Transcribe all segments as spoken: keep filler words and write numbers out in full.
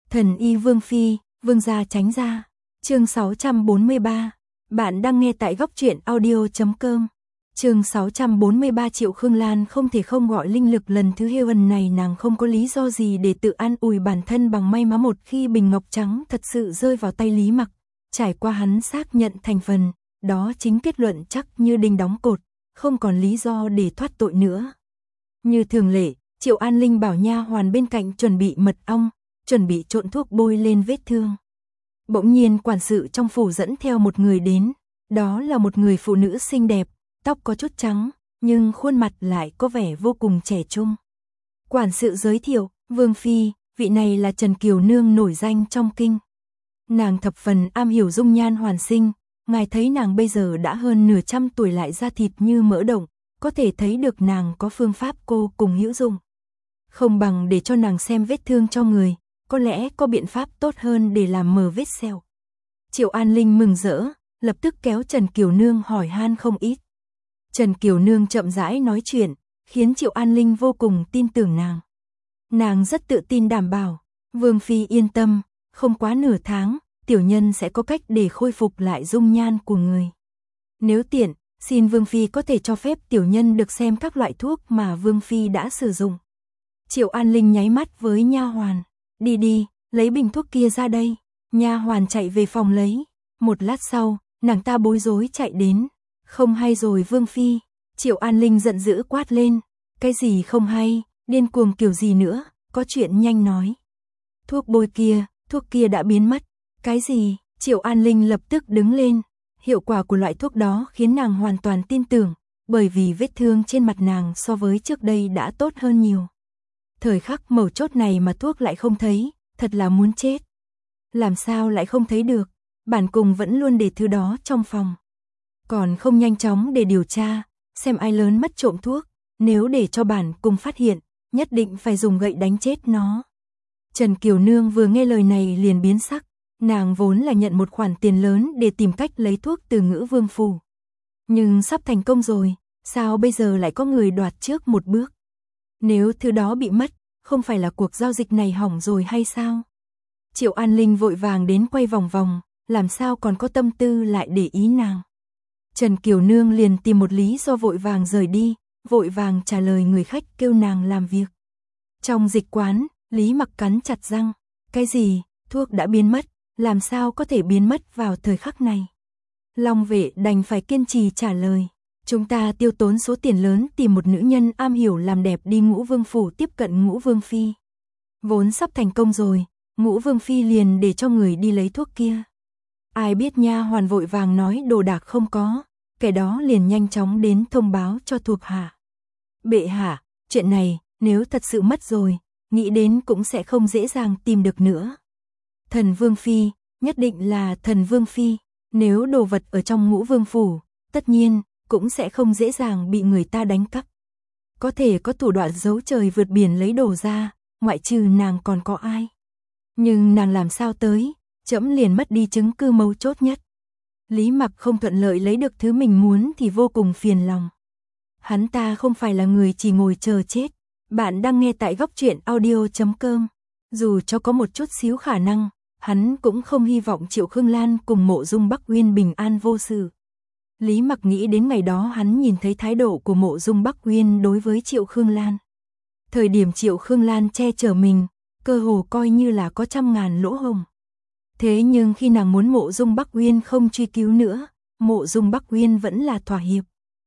Thần y Vương Phi, Vương gia tránh ra. Chương sáu trăm bốn mươi ba. Bạn đang nghe tại góc truyện audio chấm com. Chương sáu trăm bốn mươi ba. Triệu Khương Lan không thể không gọi linh lực lần thứ hai lần này, nàng không có lý do gì để tự an ủi bản thân bằng may mắn một khi bình ngọc trắng thật sự rơi vào tay Lý Mặc. Trải qua hắn xác nhận thành phần, đó chính kết luận chắc như đinh đóng cột, không còn lý do để thoát tội nữa. Như thường lệ, Triệu An Linh bảo nha hoàn bên cạnh chuẩn bị mật ong, chuẩn bị trộn thuốc bôi lên vết thương. Bỗng nhiên quản sự trong phủ dẫn theo một người đến, đó là một người phụ nữ xinh đẹp, tóc có chút trắng, nhưng khuôn mặt lại có vẻ vô cùng trẻ trung. Quản sự giới thiệu, Vương Phi, vị này là Trần Kiều Nương nổi danh trong kinh. Nàng thập phần am hiểu dung nhan hoàn sinh, ngài thấy nàng bây giờ đã hơn nửa trăm tuổi lại da thịt như mỡ đồng, có thể thấy được nàng có phương pháp cô cùng hữu dụng. Không bằng để cho nàng xem vết thương cho người, có lẽ có biện pháp tốt hơn để làm mờ vết sẹo. Triệu An Linh mừng rỡ, lập tức kéo Trần Kiều Nương hỏi han không ít. Trần Kiều Nương chậm rãi nói chuyện, khiến Triệu An Linh vô cùng tin tưởng nàng. Nàng rất tự tin đảm bảo, Vương Phi yên tâm, không quá nửa tháng, tiểu nhân sẽ có cách để khôi phục lại dung nhan của người. Nếu tiện, xin Vương Phi có thể cho phép tiểu nhân được xem các loại thuốc mà Vương Phi đã sử dụng. Triệu An Linh nháy mắt với nha hoàn, đi đi, lấy bình thuốc kia ra đây. Nha hoàn chạy về phòng lấy. Một lát sau, nàng ta bối rối chạy đến. Không hay rồi Vương Phi. Triệu An Linh giận dữ quát lên. Cái gì không hay, điên cuồng kiểu gì nữa, có chuyện nhanh nói. Thuốc bôi kia, thuốc kia đã biến mất. Cái gì? Triệu An Linh lập tức đứng lên. Hiệu quả của loại thuốc đó khiến nàng hoàn toàn tin tưởng, bởi vì vết thương trên mặt nàng so với trước đây đã tốt hơn nhiều. Thời khắc mấu chốt này mà thuốc lại không thấy, thật là muốn chết. Làm sao lại không thấy được, bản cùng vẫn luôn để thứ đó trong phòng. Còn không nhanh chóng để điều tra, xem ai lớn mất trộm thuốc, nếu để cho bản cùng phát hiện, nhất định phải dùng gậy đánh chết nó. Trần Kiều Nương vừa nghe lời này liền biến sắc, nàng vốn là nhận một khoản tiền lớn để tìm cách lấy thuốc từ Ngữ Vương phủ. Nhưng sắp thành công rồi, sao bây giờ lại có người đoạt trước một bước? Nếu thứ đó bị mất, không phải là cuộc giao dịch này hỏng rồi hay sao? Triệu An Linh vội vàng đến quay vòng vòng, làm sao còn có tâm tư lại để ý nàng. Trần Kiều Nương liền tìm một lý do vội vàng rời đi, vội vàng trả lời người khách kêu nàng làm việc. Trong dịch quán, Lý Mặc cắn chặt răng, cái gì, thuốc đã biến mất, làm sao có thể biến mất vào thời khắc này? Long Vệ đành phải kiên trì trả lời. Chúng ta tiêu tốn số tiền lớn tìm một nữ nhân am hiểu làm đẹp đi Ngũ Vương phủ tiếp cận Ngũ Vương Phi. Vốn sắp thành công rồi, Ngũ Vương Phi liền để cho người đi lấy thuốc kia. Ai biết nha hoàn vội vàng nói đồ đạc không có, kẻ đó liền nhanh chóng đến thông báo cho thuộc hạ. Bệ hạ, chuyện này, nếu thật sự mất rồi, nghĩ đến cũng sẽ không dễ dàng tìm được nữa. Thần Vương Phi, nhất định là Thần Vương Phi, nếu đồ vật ở trong Ngũ Vương phủ, tất nhiên, cũng sẽ không dễ dàng bị người ta đánh cắp. Có thể có thủ đoạn giấu trời vượt biển lấy đồ ra, ngoại trừ nàng còn có ai. Nhưng nàng làm sao tới, trẫm liền mất đi chứng cứ mấu chốt nhất. Lý Mặc không thuận lợi lấy được thứ mình muốn thì vô cùng phiền lòng. Hắn ta không phải là người chỉ ngồi chờ chết. Bạn đang nghe tại góc truyện audio chấm com. Dù cho có một chút xíu khả năng, hắn cũng không hy vọng Triệu Khương Lan cùng Mộ Dung Bắc Uyên bình an vô sự. Lý Mặc nghĩ đến ngày đó hắn nhìn thấy thái độ của Mộ Dung Bắc Uyên đối với Triệu Khương Lan. Thời điểm Triệu Khương Lan che chở mình, cơ hồ coi như là có trăm ngàn lỗ hổng. Thế nhưng khi nàng muốn Mộ Dung Bắc Uyên không truy cứu nữa, Mộ Dung Bắc Uyên vẫn là thỏa hiệp.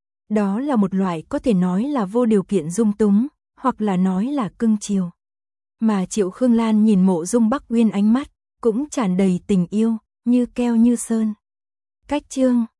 Đó là một loại có thể nói là vô điều kiện dung túng, hoặc là nói là cưng chiều. Mà Triệu Khương Lan nhìn Mộ Dung Bắc Uyên ánh mắt, cũng tràn đầy tình yêu, như keo như sơn. Cách chương